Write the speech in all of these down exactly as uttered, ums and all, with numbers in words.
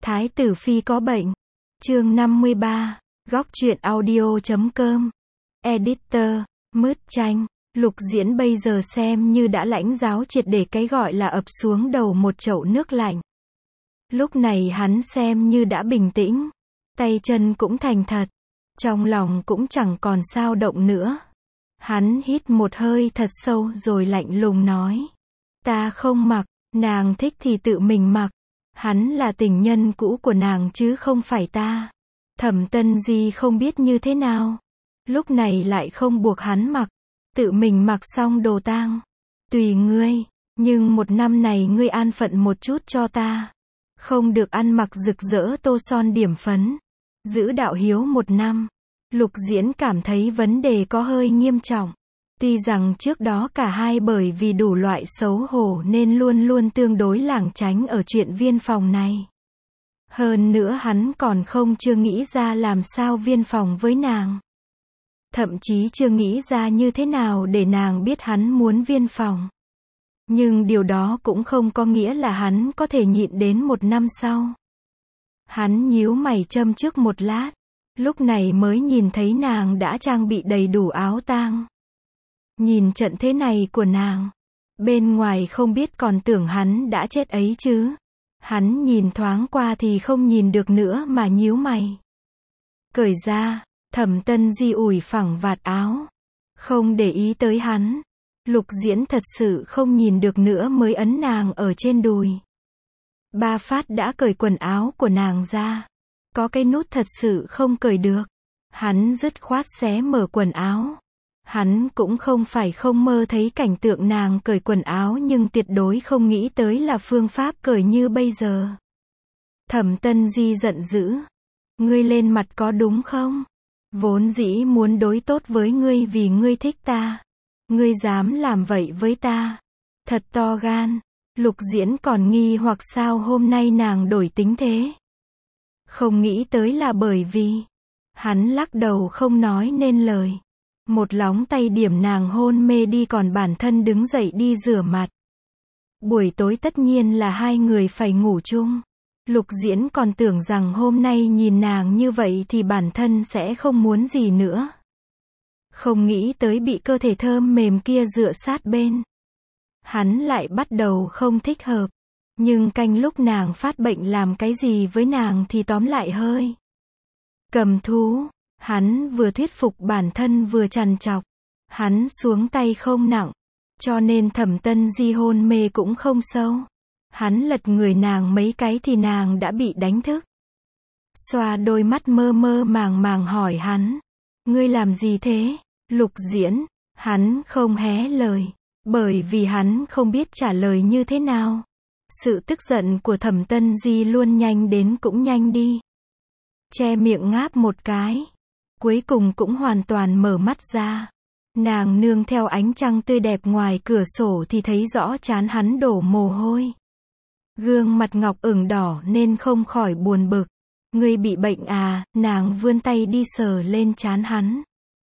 Thái tử phi có bệnh. Chương năm mươi ba. Góc truyện audio chấm com. Editor, Mứt Chanh. Lục Diễn bây giờ xem như đã lãnh giáo triệt để cái gọi là ập xuống đầu một chậu nước lạnh. Lúc này hắn xem như đã bình tĩnh. Tay chân cũng thành thật. Trong lòng cũng chẳng còn sao động nữa. Hắn hít một hơi thật sâu rồi lạnh lùng nói. Ta không mặc, nàng thích thì tự mình mặc. Hắn là tình nhân cũ của nàng chứ không phải ta. Thẩm Tân Di không biết như thế nào. Lúc này lại không buộc hắn mặc. Tự mình mặc xong đồ tang. Tùy ngươi, nhưng một năm này ngươi an phận một chút cho ta. Không được ăn mặc rực rỡ tô son điểm phấn. Giữ đạo hiếu một năm. Lục Diễn cảm thấy vấn đề có hơi nghiêm trọng. Tuy rằng trước đó cả hai bởi vì đủ loại xấu hổ nên luôn luôn tương đối lảng tránh ở chuyện viên phòng này. Hơn nữa hắn còn không chưa nghĩ ra làm sao viên phòng với nàng. Thậm chí chưa nghĩ ra như thế nào để nàng biết hắn muốn viên phòng. Nhưng điều đó cũng không có nghĩa là hắn có thể nhịn đến một năm sau. Hắn nhíu mày châm trước một lát. Lúc này mới nhìn thấy nàng đã trang bị đầy đủ áo tang. Nhìn trận thế này của nàng. Bên ngoài không biết còn tưởng hắn đã chết ấy chứ. Hắn nhìn thoáng qua thì không nhìn được nữa mà nhíu mày. Cởi ra, Thẩm Tân Di ủi phẳng vạt áo. Không để ý tới hắn. Lục Diễn thật sự không nhìn được nữa mới ấn nàng ở trên đùi. Ba phát đã cởi quần áo của nàng ra. Có cái nút thật sự không cởi được. Hắn dứt khoát xé mở quần áo. Hắn cũng không phải không mơ thấy cảnh tượng nàng cởi quần áo nhưng tuyệt đối không nghĩ tới là phương pháp cởi như bây giờ. Thẩm Tân Di giận dữ. Ngươi lên mặt có đúng không? Vốn dĩ muốn đối tốt với ngươi vì ngươi thích ta. Ngươi dám làm vậy với ta. Thật to gan. Lục Diễn còn nghi hoặc sao hôm nay nàng đổi tính thế. Không nghĩ tới là bởi vì. Hắn lắc đầu không nói nên lời. Một lóng tay điểm nàng hôn mê đi còn bản thân đứng dậy đi rửa mặt. Buổi tối tất nhiên là hai người phải ngủ chung. Lục Diễn còn tưởng rằng hôm nay nhìn nàng như vậy thì bản thân sẽ không muốn gì nữa. Không nghĩ tới bị cơ thể thơm mềm kia dựa sát bên. Hắn lại bắt đầu không thích hợp. Nhưng canh lúc nàng phát bệnh làm cái gì với nàng thì tóm lại hơi. Cầm thú. Hắn vừa thuyết phục bản thân vừa trằn trọc. Hắn xuống tay không nặng. Cho nên Thẩm Tân Di hôn mê cũng không sâu. Hắn lật người nàng mấy cái thì nàng đã bị đánh thức. Xoa đôi mắt mơ mơ màng màng hỏi hắn. Ngươi làm gì thế? Lục Diễn. Hắn không hé lời. Bởi vì hắn không biết trả lời như thế nào. Sự tức giận của Thẩm Tân Di luôn nhanh đến cũng nhanh đi. Che miệng ngáp một cái. Cuối cùng cũng hoàn toàn mở mắt ra. Nàng nương theo ánh trăng tươi đẹp ngoài cửa sổ thì thấy rõ trán hắn đổ mồ hôi. Gương mặt ngọc ửng đỏ nên không khỏi buồn bực. Ngươi bị bệnh à? Nàng vươn tay đi sờ lên trán hắn.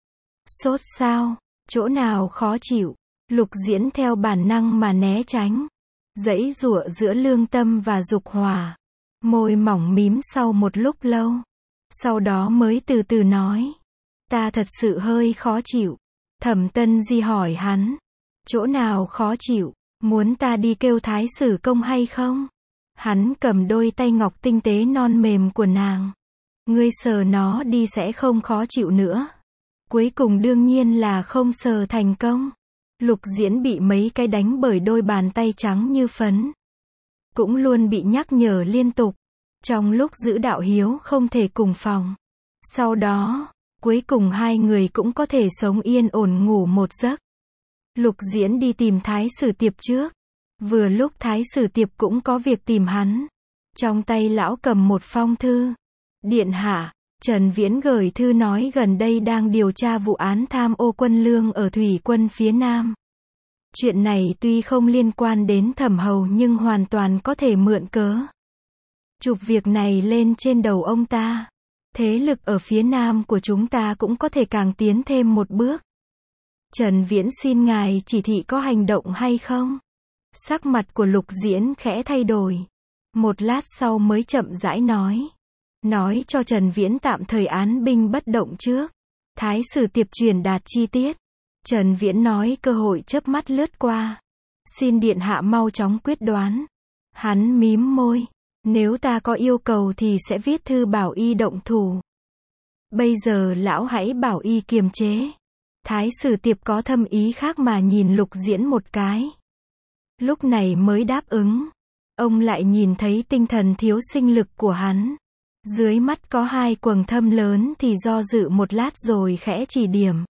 Sốt sao? Chỗ nào khó chịu? Lục Diễn theo bản năng mà né tránh. Giãy giụa giữa lương tâm và dục hỏa. Môi mỏng mím sau một lúc lâu. Sau đó mới từ từ nói. Ta thật sự hơi khó chịu. Thẩm Tân Di hỏi hắn. Chỗ nào khó chịu? Muốn ta đi kêu thái sử công hay không? Hắn cầm đôi tay ngọc tinh tế non mềm của nàng. Ngươi sờ nó đi sẽ không khó chịu nữa. Cuối cùng đương nhiên là không sờ thành công. Lục Diễn bị mấy cái đánh bởi đôi bàn tay trắng như phấn. Cũng luôn bị nhắc nhở liên tục. Trong lúc giữ đạo hiếu không thể cùng phòng. Sau đó, cuối cùng hai người cũng có thể sống yên ổn ngủ một giấc. Lục Diễn đi tìm Thái sử Tiệp trước. Vừa lúc Thái sử Tiệp cũng có việc tìm hắn. Trong tay lão cầm một phong thư. Điện hạ, Trần Viễn gửi thư nói gần đây đang điều tra vụ án tham ô quân lương ở thủy quân phía Nam. Chuyện này tuy không liên quan đến Thẩm hầu nhưng hoàn toàn có thể mượn cớ. Chụp việc này lên trên đầu ông ta. Thế lực ở phía Nam của chúng ta cũng có thể càng tiến thêm một bước. Trần Viễn xin ngài chỉ thị có hành động hay không? Sắc mặt của Lục Diễn khẽ thay đổi. Một lát sau mới chậm rãi nói. Nói cho Trần Viễn tạm thời án binh bất động trước. Thái sử Tiệp truyền đạt chi tiết. Trần Viễn nói cơ hội chớp mắt lướt qua. Xin điện hạ mau chóng quyết đoán. Hắn mím môi. Nếu ta có yêu cầu thì sẽ viết thư bảo y động thủ. Bây giờ lão hãy bảo y kiềm chế. Thái sử Tiệp có thâm ý khác mà nhìn Lục Diễn một cái. Lúc này mới đáp ứng. Ông lại nhìn thấy tinh thần thiếu sinh lực của hắn. Dưới mắt có hai quầng thâm lớn thì do dự một lát rồi khẽ chỉ điểm.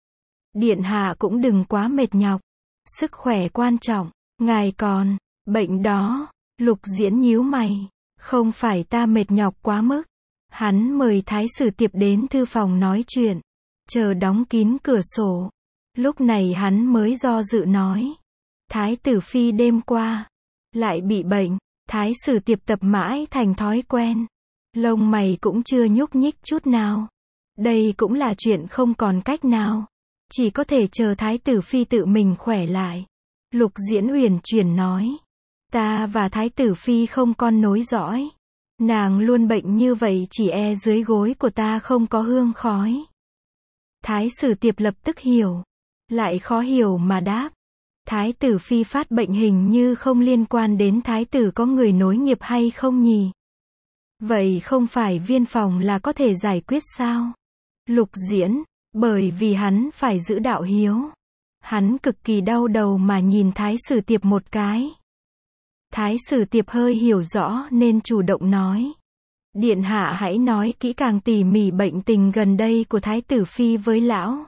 Điện hạ cũng đừng quá mệt nhọc. Sức khỏe quan trọng. Ngài còn, bệnh đó. Lục Diễn nhíu mày. Không phải ta mệt nhọc quá mức. Hắn mời Thái sử Tiệp đến thư phòng nói chuyện. Chờ đóng kín cửa sổ. Lúc này hắn mới do dự nói. Thái tử phi đêm qua lại bị bệnh. Thái sử Tiệp tập mãi thành thói quen. Lông mày cũng chưa nhúc nhích chút nào. Đây cũng là chuyện không còn cách nào. Chỉ có thể chờ Thái tử phi tự mình khỏe lại. Lục Diễn uyển chuyển nói. Ta và Thái tử phi không con nối dõi. Nàng luôn bệnh như vậy chỉ e dưới gối của ta không có hương khói. Thái sử Tiệp lập tức hiểu. Lại khó hiểu mà đáp. Thái tử phi phát bệnh hình như không liên quan đến thái tử có người nối nghiệp hay không nhỉ? Vậy không phải viên phòng là có thể giải quyết sao? Lục Diễn, bởi vì hắn phải giữ đạo hiếu. Hắn cực kỳ đau đầu mà nhìn Thái sử Tiệp một cái. Thái sử Tiệp hơi hiểu rõ nên chủ động nói. Điện hạ hãy nói kỹ càng tỉ mỉ bệnh tình gần đây của Thái tử phi với lão.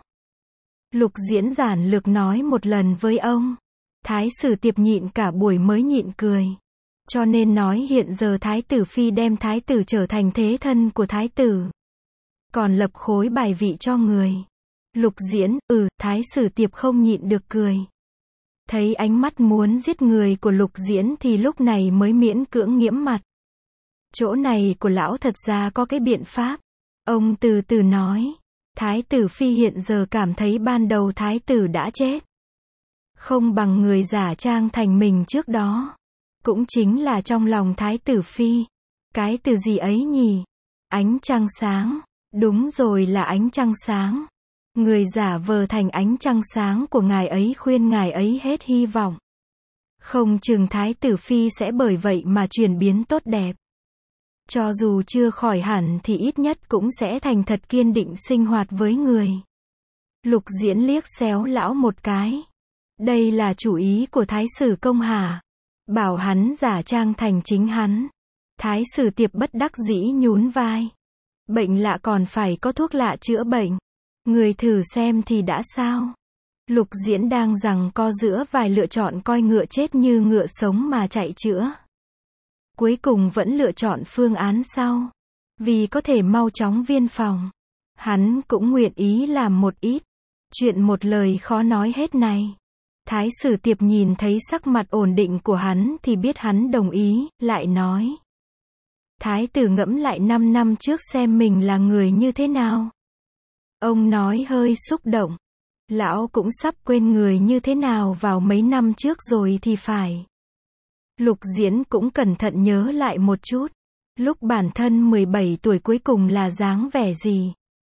Lục Diễn giản lược nói một lần với ông. Thái sử Tiệp nhịn cả buổi mới nhịn cười. Cho nên nói hiện giờ Thái tử phi đem Thái tử trở thành thế thân của Thái tử. Còn lập khối bài vị cho người. Lục Diễn, ừ, Thái sử Tiệp không nhịn được cười. Thấy ánh mắt muốn giết người của Lục Diễn thì lúc này mới miễn cưỡng nghiễm mặt. Chỗ này của lão thật ra có cái biện pháp. Ông từ từ nói. Thái tử phi hiện giờ cảm thấy ban đầu thái tử đã chết. Không bằng người giả trang thành mình trước đó. Cũng chính là trong lòng thái tử phi. Cái từ gì ấy nhỉ? Ánh trăng sáng. Đúng rồi, là ánh trăng sáng. Người giả vờ thành ánh trăng sáng của ngài ấy khuyên ngài ấy hết hy vọng. Không chừng thái tử phi sẽ bởi vậy mà chuyển biến tốt đẹp. Cho dù chưa khỏi hẳn thì ít nhất cũng sẽ thành thật kiên định sinh hoạt với người. Lục Diễn liếc xéo lão một cái. Đây là chủ ý của Thái sử Công hả? Bảo hắn giả trang thành chính hắn. Thái sử Tiệp bất đắc dĩ nhún vai. Bệnh lạ còn phải có thuốc lạ chữa bệnh. Người thử xem thì đã sao? Lục Diễn đang giằng co giữa vài lựa chọn coi ngựa chết như ngựa sống mà chạy chữa. Cuối cùng vẫn lựa chọn phương án sau. Vì có thể mau chóng viên phòng. Hắn cũng nguyện ý làm một ít. Chuyện một lời khó nói hết này. Thái sử Tiệp nhìn thấy sắc mặt ổn định của hắn thì biết hắn đồng ý, lại nói. Thái tử ngẫm lại năm năm trước xem mình là người như thế nào. Ông nói hơi xúc động. Lão cũng sắp quên người như thế nào vào mấy năm trước rồi thì phải. Lục Diễn cũng cẩn thận nhớ lại một chút. Lúc bản thân mười bảy tuổi cuối cùng là dáng vẻ gì?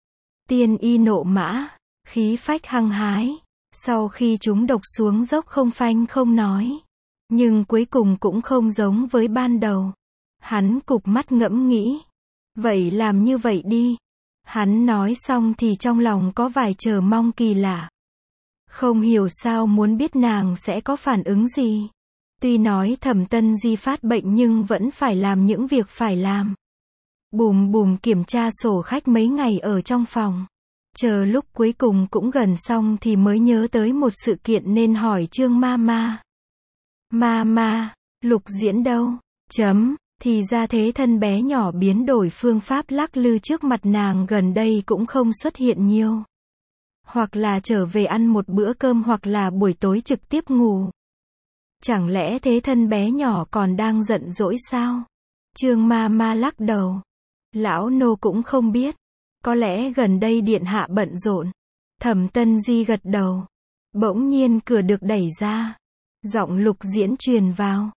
Tiên y nộ mã, khí phách hăng hái. Sau khi chúng độc xuống dốc không phanh không nói. Nhưng cuối cùng cũng không giống với ban đầu. Hắn cụp mắt ngẫm nghĩ. Vậy làm như vậy đi. Hắn nói xong thì trong lòng có vài chờ mong kỳ lạ. Không hiểu sao muốn biết nàng sẽ có phản ứng gì. Tuy nói Thẩm Tân Di phát bệnh nhưng vẫn phải làm những việc phải làm. Bùm bùm kiểm tra sổ khách mấy ngày ở trong phòng. Chờ lúc cuối cùng cũng gần xong thì mới nhớ tới một sự kiện nên hỏi Trương ma ma. Ma ma, Lục Diễn đâu? Chấm, thì ra thế thân bé nhỏ biến đổi phương pháp lắc lư trước mặt nàng gần đây cũng không xuất hiện nhiều. Hoặc là trở về ăn một bữa cơm hoặc là buổi tối trực tiếp ngủ. Chẳng lẽ thế thân bé nhỏ còn đang giận dỗi sao? Trương ma ma lắc đầu. Lão nô cũng không biết. Có lẽ gần đây điện hạ bận rộn. Thẩm Tân Di gật đầu. Bỗng nhiên cửa được đẩy ra. Giọng Lục Diễn truyền vào.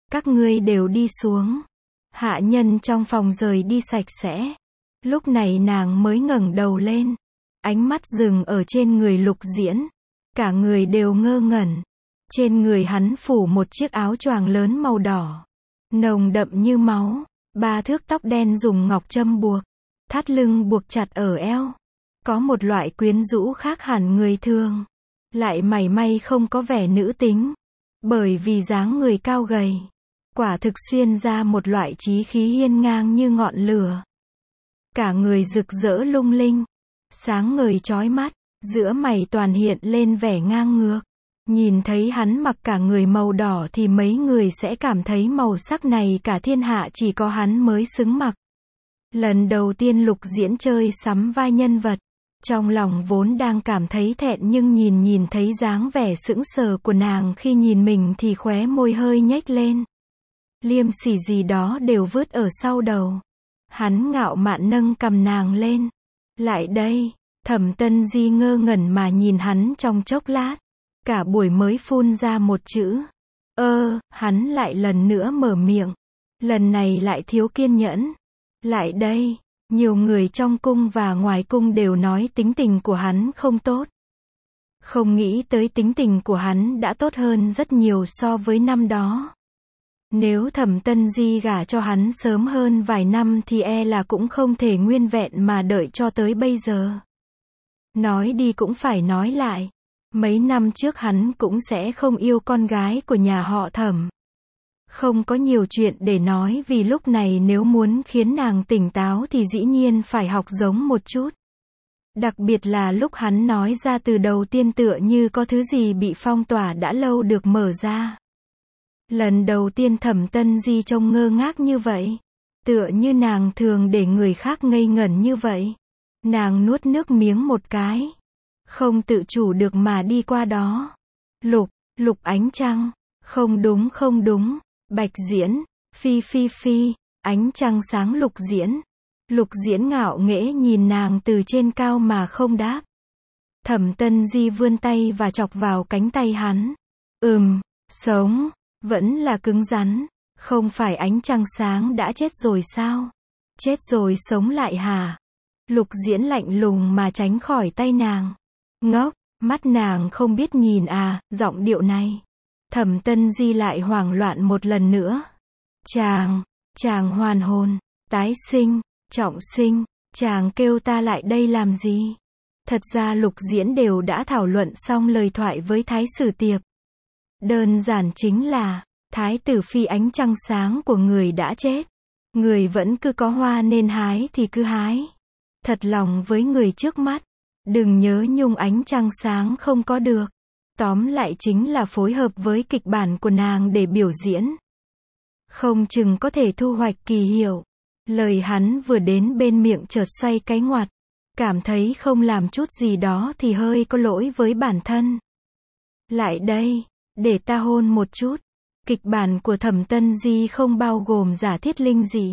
Các ngươi đều đi xuống. Hạ nhân trong phòng rời đi sạch sẽ. Lúc này nàng mới ngẩng đầu lên. Ánh mắt dừng ở trên người Lục Diễn. Cả người đều ngơ ngẩn. Trên người hắn phủ một chiếc áo choàng lớn màu đỏ. Nồng đậm như máu. Ba thước tóc đen dùng ngọc châm buộc. Thắt lưng buộc chặt ở eo. Có một loại quyến rũ khác hẳn người thường. Lại mảy may không có vẻ nữ tính. Bởi vì dáng người cao gầy. Quả thực xuyên ra một loại chí khí hiên ngang như ngọn lửa. Cả người rực rỡ lung linh. Sáng ngời chói mắt. Giữa mày toàn hiện lên vẻ ngang ngược. Nhìn thấy hắn mặc cả người màu đỏ thì mấy người sẽ cảm thấy màu sắc này cả thiên hạ chỉ có hắn mới xứng mặc. Lần đầu tiên Lục Diễn chơi sắm vai nhân vật. Trong lòng vốn đang cảm thấy thẹn nhưng nhìn nhìn thấy dáng vẻ sững sờ của nàng khi nhìn mình thì khóe môi hơi nhếch lên. Liêm sỉ gì đó đều vứt ở sau đầu. Hắn ngạo mạn nâng cầm nàng lên. Lại đây, Thẩm Tân Di ngơ ngẩn mà nhìn hắn trong chốc lát. Cả buổi mới phun ra một chữ. Ơ, hắn lại lần nữa mở miệng. Lần này lại thiếu kiên nhẫn. Lại đây, nhiều người trong cung và ngoài cung đều nói tính tình của hắn không tốt. Không nghĩ tới tính tình của hắn đã tốt hơn rất nhiều so với năm đó. Nếu Thẩm Tân Di gả cho hắn sớm hơn vài năm thì e là cũng không thể nguyên vẹn mà đợi cho tới bây giờ. Nói đi cũng phải nói lại. Mấy năm trước hắn cũng sẽ không yêu con gái của nhà họ Thẩm. Không có nhiều chuyện để nói vì lúc này nếu muốn khiến nàng tỉnh táo thì dĩ nhiên phải học giống một chút. Đặc biệt là lúc hắn nói ra từ đầu tiên tựa như có thứ gì bị phong tỏa đã lâu được mở ra. Lần đầu tiên Thẩm Tân Di trông ngơ ngác như vậy. Tựa như nàng thường để người khác ngây ngẩn như vậy. Nàng nuốt nước miếng một cái. Không tự chủ được mà đi qua đó. Lục, Lục Ánh Trăng. Không đúng không đúng. Bạch Diễn. Phi phi phi. Ánh trăng sáng Lục Diễn. Lục Diễn ngạo nghễ nhìn nàng từ trên cao mà không đáp. Thẩm Tân Di vươn tay và chọc vào cánh tay hắn. Ừm, sống. Vẫn là cứng rắn. Không phải ánh trăng sáng đã chết rồi sao? Chết rồi sống lại hả? Lục Diễn lạnh lùng mà tránh khỏi tay nàng. Ngốc, mắt nàng không biết nhìn à, giọng điệu này. Thẩm Tân Di lại hoảng loạn một lần nữa. Chàng, chàng hoàn hồn, tái sinh, trọng sinh, chàng kêu ta lại đây làm gì? Thật ra Lục Diễn đều đã thảo luận xong lời thoại với Thái Sử Tiệp. Đơn giản chính là, Thái tử phi ánh trăng sáng của người đã chết. Người vẫn cứ có hoa nên hái thì cứ hái. Thật lòng với người trước mắt. Đừng nhớ nhung ánh trăng sáng không có được. Tóm lại chính là phối hợp với kịch bản của nàng để biểu diễn. Không chừng có thể thu hoạch kỳ hiệu. Lời hắn vừa đến bên miệng chợt xoay cái ngoặt. Cảm thấy không làm chút gì đó thì hơi có lỗi với bản thân. Lại đây, để ta hôn một chút. Kịch bản của Thẩm Tân Di không bao gồm giả thiết linh gì.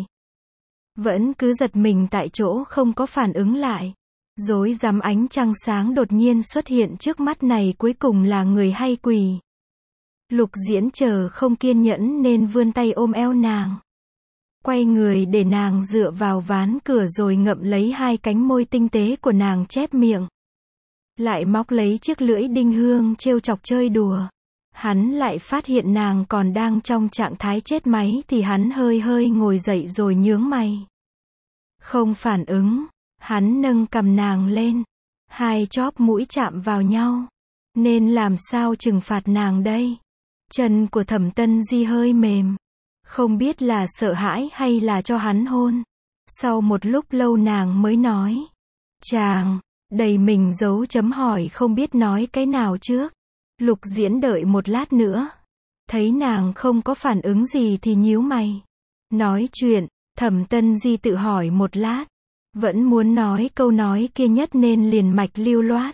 Vẫn cứ giật mình tại chỗ không có phản ứng lại. Rối rắm ánh trăng sáng đột nhiên xuất hiện trước mắt này cuối cùng là người hay quỷ. Lục Diễn chờ không kiên nhẫn nên vươn tay ôm eo nàng. Quay người để nàng dựa vào ván cửa rồi ngậm lấy hai cánh môi tinh tế của nàng chép miệng. Lại móc lấy chiếc lưỡi đinh hương trêu chọc chơi đùa. Hắn lại phát hiện nàng còn đang trong trạng thái chết máy thì hắn hơi hơi ngồi dậy rồi nhướng mày. Không phản ứng. Hắn nâng cầm nàng lên. Hai chóp mũi chạm vào nhau. Nên làm sao trừng phạt nàng đây? Chân của Thẩm Tân Di hơi mềm. Không biết là sợ hãi hay là cho hắn hôn. Sau một lúc lâu nàng mới nói. Chàng, đầy mình dấu chấm hỏi không biết nói cái nào trước. Lục Diễn đợi một lát nữa. Thấy nàng không có phản ứng gì thì nhíu mày. Nói chuyện, Thẩm Tân Di tự hỏi một lát. Vẫn muốn nói câu nói kia nhất nên liền mạch lưu loát.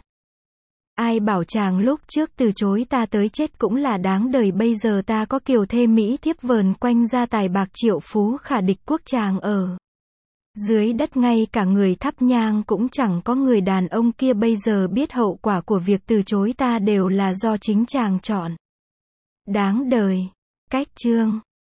Ai bảo chàng lúc trước từ chối ta tới chết cũng là đáng đời bây giờ ta có kiều thê mỹ thiếp vờn quanh gia tài bạc triệu phú khả địch quốc chàng ở. Dưới đất ngay cả người thắp nhang cũng chẳng có người đàn ông kia bây giờ biết hậu quả của việc từ chối ta đều là do chính chàng chọn. Đáng đời. Cách chương